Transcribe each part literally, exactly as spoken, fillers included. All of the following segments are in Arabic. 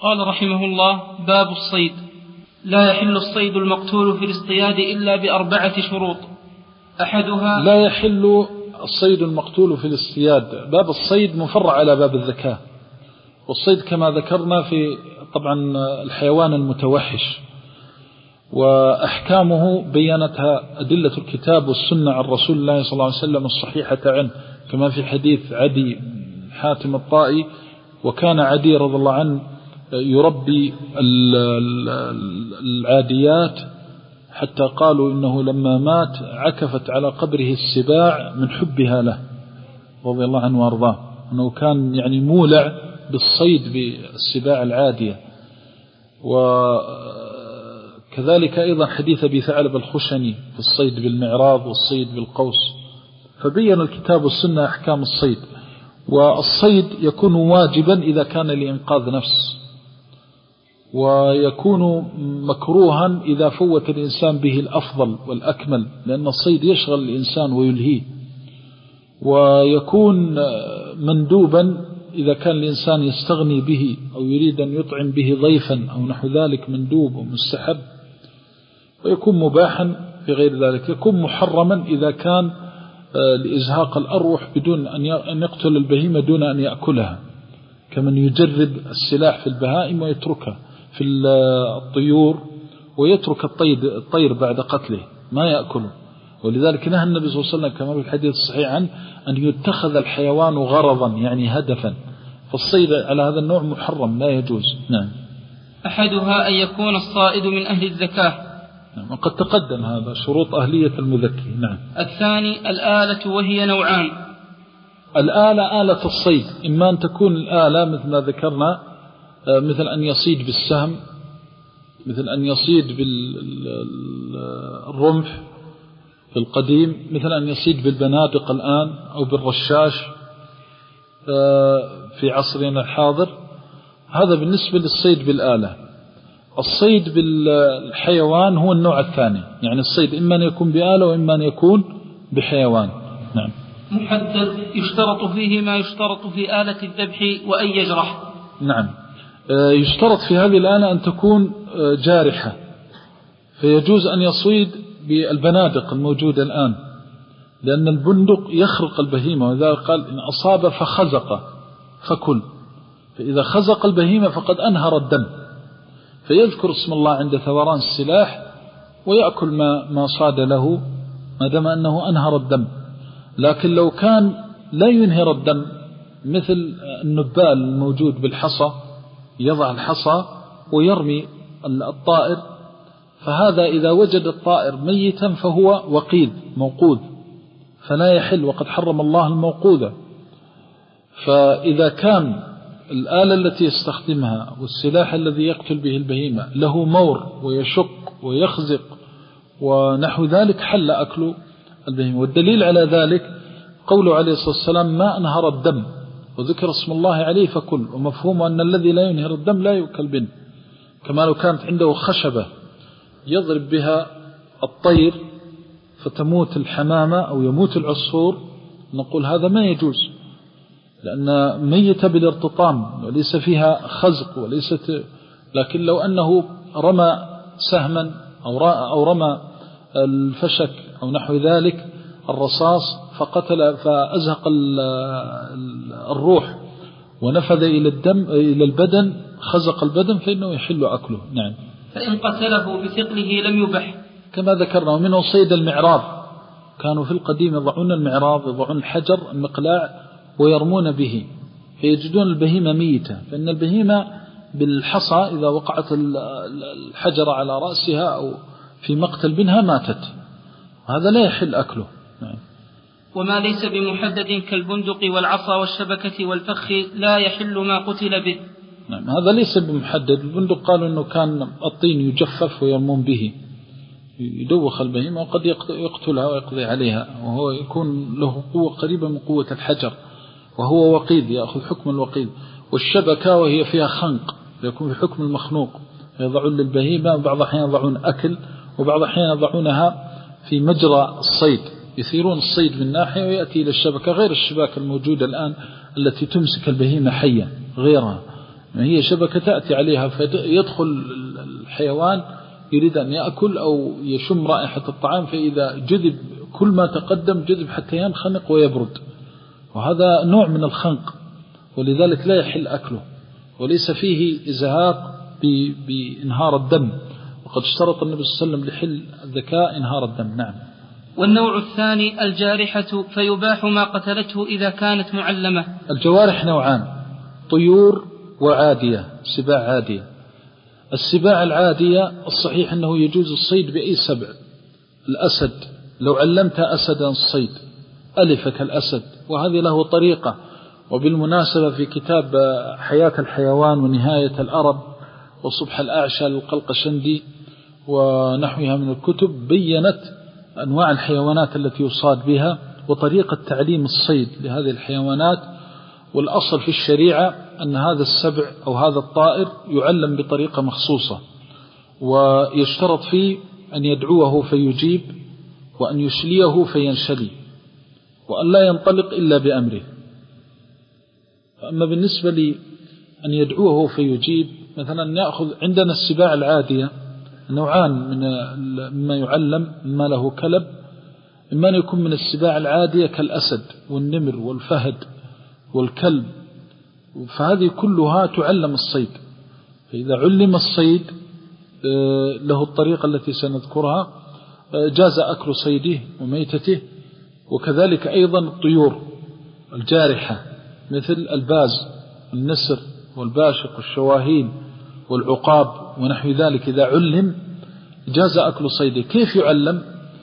قال رحمه الله: باب الصيد. لا يحل الصيد المقتول في الاصطياد إلا بأربعة شروط. أحدها لا يحل الصيد المقتول في الاصطياد. باب الصيد مفرع على باب الذكاء، والصيد كما ذكرنا في طبعا الحيوان المتوحش، وأحكامه بينتها أدلة الكتاب والسنة عن رسول الله صلى الله عليه وسلم الصحيحة عنه، كما في حديث عدي حاتم الطائي: وكان عدي رضي الله عنه يربي العاديات حتى قالوا إنه لما مات عكفت على قبره السباع من حبها له رضي الله عنه وارضاه، أنه كان يعني مولع بالصيد بالسباع العادية. وكذلك أيضا حديث أبي ثعلب الخشني في الصيد بالمعراض والصيد بالقوس. فبين الكتاب والسنة أحكام الصيد. والصيد يكون واجبا إذا كان لإنقاذ نفس، ويكون مكروها إذا فوت الإنسان به الأفضل والأكمل، لأن الصيد يشغل الإنسان ويلهيه. ويكون مندوبا إذا كان الإنسان يستغني به أو يريد أن يطعم به ضيفا أو نحو ذلك، مندوب ومستحب. ويكون مباحا في غير ذلك. يكون محرما إذا كان لإزهاق الأروح بدون أن يقتل البهيمة دون أن يأكلها، كمن يجرد السلاح في البهائم ويتركها في الطيور، ويترك الطير, الطير بعد قتله ما يأكله. ولذلك نهى النبي صلى الله عليه وسلم كما في الحديث الصحيح عنه أن يتخذ الحيوان غرضا، يعني هدفا. فالصيد على هذا النوع محرم لا يجوز. نعم. أحدها أن يكون الصائد من أهل الزكاة. نعم، وقد تقدم هذا شروط أهلية المذكي. نعم. الثاني الآلة، وهي نوعان: الآلة آلة الصيد، إما أن تكون الآلة مثل ما ذكرنا، مثل أن يصيد بالسهم، مثل أن يصيد بالرمح في القديم، مثل أن يصيد بالبنادق الآن أو بالرشاش في عصرنا الحاضر. هذا بالنسبة للصيد بالآلة. الصيد بالحيوان هو النوع الثاني، يعني الصيد إما أن يكون بآلة وإما أن يكون بحيوان. نعم. محدد يشترط فيه ما يشترط في آلة الذبح وأن يجرح. نعم، يشترط في هذه الآلة أن تكون جارحة، فيجوز أن يصيد بالبنادق الموجودة الآن، لأن البندق يخرق البهيمة، وإذا قال إن أصاب فخزق فكل، فإذا خزق البهيمة فقد أنهر الدم، فيذكر اسم الله عند ثوران السلاح ويأكل ما, ما صاد له ما دام أنه أنهر الدم. لكن لو كان لا ينهر الدم مثل النبال الموجود بالحصى، يضع الحصى ويرمي الطائر، فهذا إذا وجد الطائر ميتا فهو وقيد موقوذ فلا يحل، وقد حرم الله الموقوذة. فإذا كان الآلة التي يستخدمها والسلاح الذي يقتل به البهيمة له مور ويشق ويخزق ونحو ذلك حل أكل البهيمة. والدليل على ذلك قوله عليه الصلاة والسلام: ما أنهر الدم وذكر اسم الله عليه فكل. ومفهوم أن الذي لا ينهر الدم لا يؤكل منه، كما لو كانت عنده خشبة يضرب بها الطير فتموت الحمامة أو يموت العصفور، نقول هذا ما يجوز، لأن ميتة بالارتطام وليس فيها خزق وليست. لكن لو أنه رمى سهما أو رمى الفشك أو نحو ذلك الرصاص فقتل فأزهق الروح ونفذ إلى الدم إلى البدن، خزق البدن، فإنه يحل أكله. نعم. فإن قتله بثقله لم يبح، كما ذكرنا. ومنه صيد المعراض، كانوا في القديم يضعون المعراض، يضعون الحجر المقلاع ويرمون به فيجدون البهيمة ميتة، فإن البهيمة بالحصى إذا وقعت الحجر على رأسها أو في مقتل منها ماتت، هذا لا يحل أكله. نعم. وما ليس بمحدد كالبندق والعصا والشبكة والفخ لا يحل ما قتل به. نعم، هذا ليس بمحدد. البندق قالوا أنه كان الطين يجفف ويرمون به يدوخ البهيمة وقد يقتلها ويقضي عليها، وهو يكون له قوة قريبة من قوة الحجر، وهو وقيد يأخذ حكم الوقيد. والشبكة وهي فيها خنق يكون في حكم المخنوق، يضعون للبهيمة، وبعض الأحيان يضعون أكل، وبعض الأحيان يضعونها في مجرى الصيد، يثيرون الصيد من ناحية ويأتي إلى الشبكة، غير الشبكة الموجودة الآن التي تمسك البهيمة حية غيرها. هي شبكة تأتي عليها فيدخل الحيوان يريد أن يأكل أو يشم رائحة الطعام، فإذا جذب كل ما تقدم جذب حتى ينخنق ويبرد، وهذا نوع من الخنق، ولذلك لا يحل أكله، وليس فيه إزهاق بإنهار الدم، وقد اشترط النبي صلى الله عليه وسلم لحل الذكاء إنهار الدم. نعم. والنوع الثاني الجارحة، فيباح ما قتلته إذا كانت معلمة. الجوارح نوعان، طيور وعادية، سباع عادية. السباع العادية الصحيح أنه يجوز الصيد بأي سبع. الأسد لو علمت أسدا الصيد ألفك الأسد، وهذه له طريقة. وبالمناسبة في كتاب حياة الحيوان ونهاية الأرب وصبح الأعشى للقلقشندي ونحوها من الكتب بيّنت أنواع الحيوانات التي يصاد بها وطريقة تعليم الصيد لهذه الحيوانات. والأصل في الشريعة أن هذا السبع أو هذا الطائر يعلم بطريقة مخصوصة، ويشترط فيه أن يدعوه فيجيب، وأن يشليه فينشلي، وأن لا ينطلق إلا بأمره. أما بالنسبة لي أن يدعوه فيجيب، مثلا يأخذ عندنا السباع العادية نوعان من مما يعلم، إما له كلب، إما أن يكون من السباع العادية كالأسد والنمر والفهد والكلب، فهذه كلها تعلم الصيد. فإذا علم الصيد له الطريقة التي سنذكرها جاز أكل صيده وميتته. وكذلك أيضا الطيور الجارحة مثل الباز النسر والباشق والشواهين والعقاب ونحو ذلك، إذا علم جاز أكل صيده. كيف يعلم؟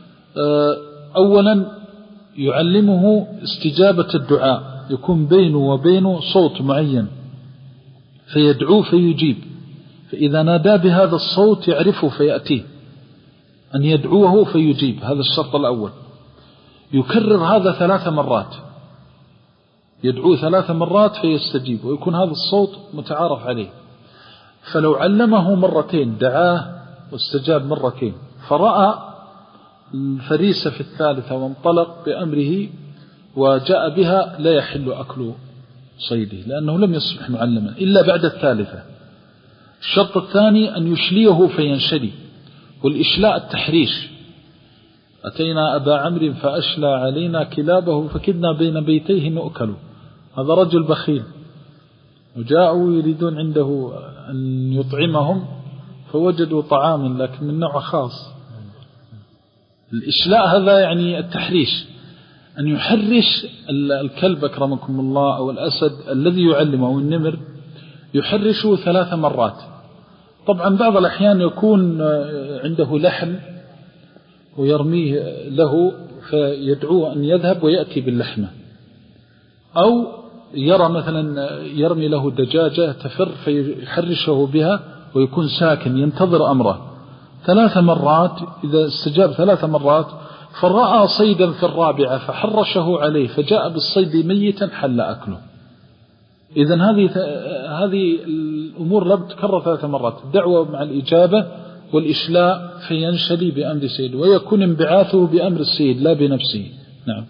أولا يعلمه استجابة الدعاء، يكون بينه وبينه صوت معين فيدعوه فيجيب، فإذا نادى بهذا الصوت يعرفه فيأتيه، أن يدعوه فيجيب، هذا الشرط الأول. يكرر هذا ثلاث مرات، يدعوه ثلاث مرات فيستجيب، ويكون هذا الصوت متعارف عليه. فلو علمه مرتين دعاه واستجاب مرتين، فرأى الفريسة في الثالثة وانطلق بأمره وجاء بها، لا يحل أكل صيده لأنه لم يصبح معلما إلا بعد الثالثة. الشرط الثاني أن يشليه فينشلي، والإشلاء التحريش. أتينا أبا عمرو فأشلى علينا كلابه فكدنا بين بيتيه نؤكل. هذا رجل بخيل، وجاءوا يريدون عنده أن يطعمهم فوجدوا طعاما لكن من نوع خاص. الإشلاء هذا يعني التحريش، أن يحرش الكلب أكرمكم الله أو الأسد الذي يعلمه أو النمر، يحرشه ثلاث مرات. طبعا بعض الأحيان يكون عنده لحم ويرميه له فيدعوه أن يذهب ويأتي باللحمة، أو يرى مثلا يرمي له دجاجة تفر فيحرشه بها ويكون ساكن ينتظر أمره ثلاث مرات. إذا استجاب ثلاث مرات فرأى صيدا في الرابعة فحرشه عليه فجاء بالصيد ميتا حل أكله. إذن هذه هذه الأمور لا تكرر ثلاث مرات، الدعوة مع الإجابة والإشلاء فينشلي بأمر السيد، ويكون انبعاثه بأمر السيد لا بنفسه. نعم.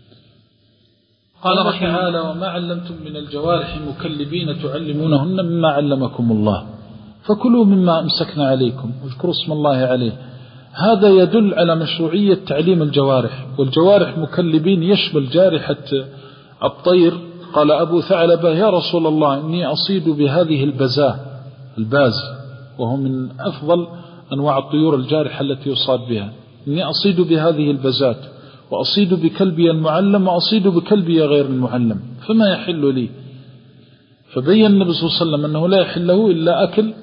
قال رحمه تعالى: وما علمتم من الجوارح مكلبين تعلمونهن مما علمكم الله فكلوا مما أمسكنا عليكم واذكروا اسم الله عليه. هذا يدل على مشروعية تعليم الجوارح، والجوارح مكلبين يشمل جارحة الطير. قال أبو ثعلبة: يا رسول الله إني أصيد بهذه البزاه، الباز وهو من أفضل أنواع الطيور الجارحة التي يصاد بها، إني أصيد بهذه البزات وأصيد بكلبي المعلم وأصيد بكلبي غير المعلم فما يحل لي. فبين النبي صلى الله عليه وسلم أنه لا يحل له إلا أكل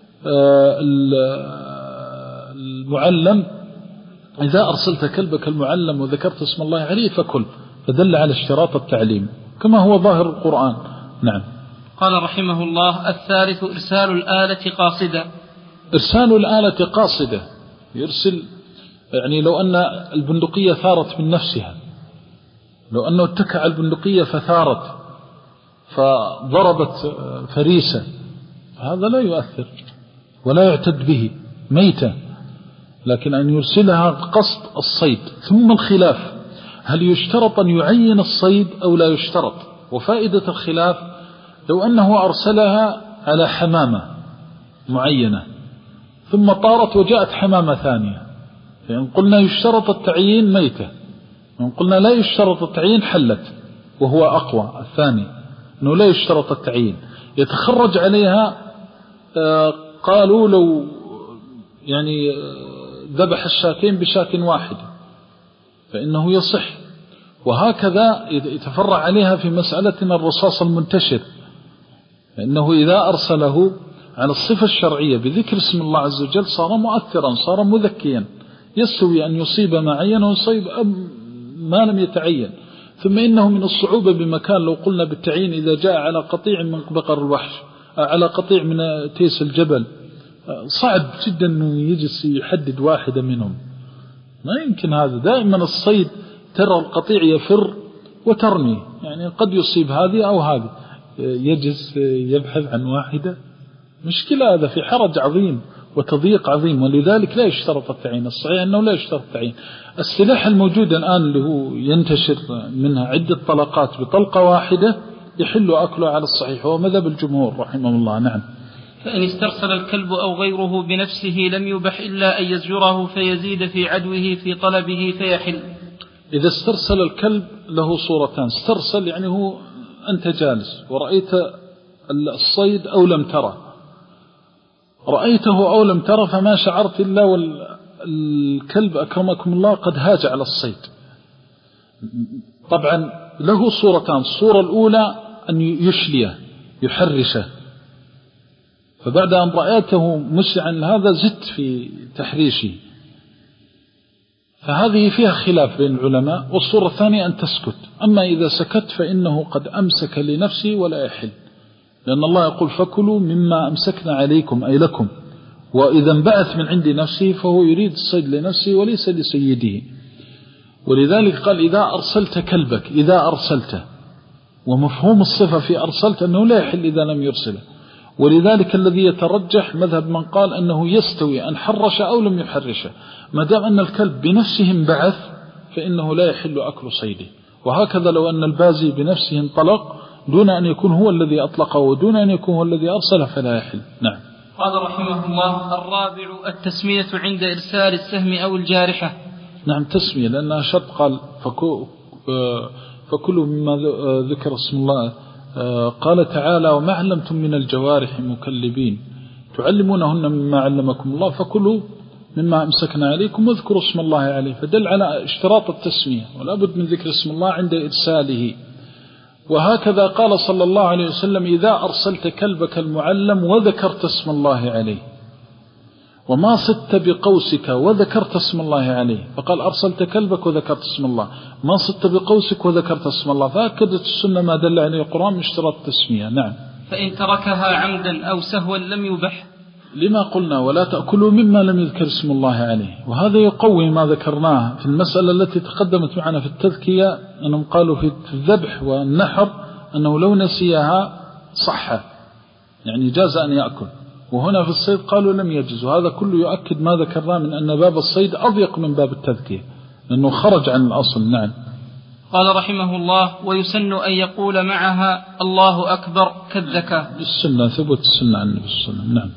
المعلم. إذا أرسلت كلبك المعلم وذكرت اسم الله عليه فكل، فدل على اشتراط التعليم كما هو ظاهر القرآن. نعم. قال رحمه الله: الثالث إرسال الآلة قاصدة. إرسال الآلة قاصدة، يرسل يعني لو أن البندقية ثارت من نفسها، لو أنه اتكع البندقية فثارت فضربت فريسة، هذا لا يؤثر ولا يعتد به ميتة، لكن أن يرسلها قصد الصيد. ثم الخلاف هل يشترط أن يعين الصيد أو لا يشترط؟ وفائدة الخلاف لو أنه أرسلها على حمامة معينة ثم طارت وجاءت حمامة ثانية، فإن قلنا يشترط التعيين ميتة، وإن قلنا لا يشترط التعيين حلت، وهو أقوى الثاني أنه لا يشترط التعيين. يتخرج عليها قالوا لو يعني ذبح الشاتين بشاة واحدة فإنه يصح. وهكذا يتفرع عليها في مسألتنا الرصاص المنتشر، فإنه إذا أرسله على الصفة الشرعية بذكر اسم الله عز وجل صار مؤثرا، صار مذكيا، يستوي أن يصيب ما عين ويصيب ما لم يتعين. ثم إنه من الصعوبة بمكان لو قلنا بالتعيين إذا جاء على قطيع من بقر الوحش، على قطيع من تيس الجبل، صعب جدا أنه يجلس يحدد واحدة منهم، ما يمكن هذا. دائما الصيد ترى القطيع يفر وترمي، يعني قد يصيب هذه أو هذه، يجلس يبحث عن واحدة، مشكلة، هذا في حرج عظيم وتضييق عظيم. ولذلك لا يشترط التعيين، الصحيح أنه لا يشترط التعيين. السلاح الموجود الآن اللي هو ينتشر منها عدة طلقات بطلقة واحدة يحل أكله على الصحيح، هو مذهب الجمهور رحمه الله. نعم. فإن استرسل الكلب أو غيره بنفسه لم يبح إلا أن يزجره فيزيد في عدوه في طلبه فيحل. إذا استرسل الكلب له صورتان، استرسل يعني هو أنت جالس ورأيت الصيد أو لم ترى، رأيته أو لم ترى فما شعرت إلا والكلب أكرمكم الله قد هاج على الصيد. طبعا له صورتان، الصورة الأولى أن يشليه يحرشه، فبعد أن رأيته مسعا هذا زدت في تحريشه، فهذه فيها خلاف بين العلماء. والصورة الثانية أن تسكت، أما إذا سكت فإنه قد أمسك لنفسه ولا يحل، لأن الله يقول فكلوا مما أمسكنا عليكم أي لكم، وإذا انبعث من عند نفسه فهو يريد الصيد لنفسه وليس لسيده. ولذلك قال إذا أرسلت كلبك، إذا أرسلته، ومفهوم الصفة في أرسلت أنه لا يحل إذا لم يرسله. ولذلك الذي يترجح مذهب من قال أنه يستوي أن حرش أو لم يحرشه، ما دام أن الكلب بنفسه انبعث فإنه لا يحل أكل صيده. وهكذا لو أن البازي بنفسه انطلق دون أن يكون هو الذي أطلقه ودون أن يكون هو الذي أرسله فلا يحل. نعم. قال رحمه الله: الرابع التسمية عند إرسال السهم أو الجارحة. نعم تسمية، لأنها شرط. قال فكلوا مما ذكر اسم الله. قال تعالى: وما علمتم من الجوارح مكلبين تعلمونهن مما علمكم الله فكلوا مما أمسكنا عليكم واذكروا اسم الله عليه، فدل على اشتراط التسمية ولا بد من ذكر اسم الله عند إرساله. وهكذا قال صلى الله عليه وسلم: إذا أرسلت كلبك المعلم وذكرت اسم الله عليه، وما صدت بقوسك وذكرت اسم الله عليه، فقال أرسلت كلبك وذكرت اسم الله، ما صدت بقوسك وذكرت اسم الله، فأكدت السنة ما دل عليه القرآن من اشتراط التسمية. نعم. فإن تركها عمدا أو سهوا لم يبح، لما قلنا ولا تأكلوا مما لم يذكر اسم الله عليه. وهذا يقوي ما ذكرناه في المسألة التي تقدمت معنا في التذكية، أنهم قالوا في الذبح والنحر أنه لو نسيها صح، يعني جاز أن يأكل، وهنا في الصيد قالوا لم يجز. وهذا كله يؤكد ما ذكرناه من أن باب الصيد أضيق من باب التذكية لأنه خرج عن الأصل. نعم. قال رحمه الله: ويسن أن يقول معها الله أكبر كالذكاء. السنة ثبت السنة عن النبي صلى الله عليه وسلم. نعم.